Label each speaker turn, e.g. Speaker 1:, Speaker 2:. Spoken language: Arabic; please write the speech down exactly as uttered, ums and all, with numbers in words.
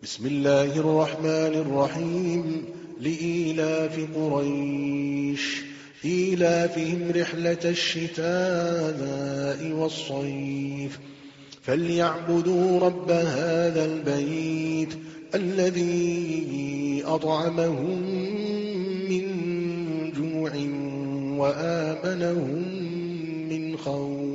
Speaker 1: بسم الله الرحمن الرحيم لإيلاف قريش إيلافهم رحلة الشتاء والصيف فليعبدوا رب هذا البيت الذي أطعمهم من جوع وآمنهم من خوف.